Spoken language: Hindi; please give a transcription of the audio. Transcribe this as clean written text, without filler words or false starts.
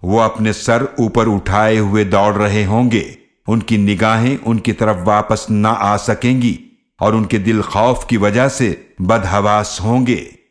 वो अपने सर ऊपर उठाए हुए दौड़ रहे होंगे। उनकी निगाहें उनकी तरफ वापस न आ सकेंगी और उनके दिल खौफ की वजह से बदहवास होंगे।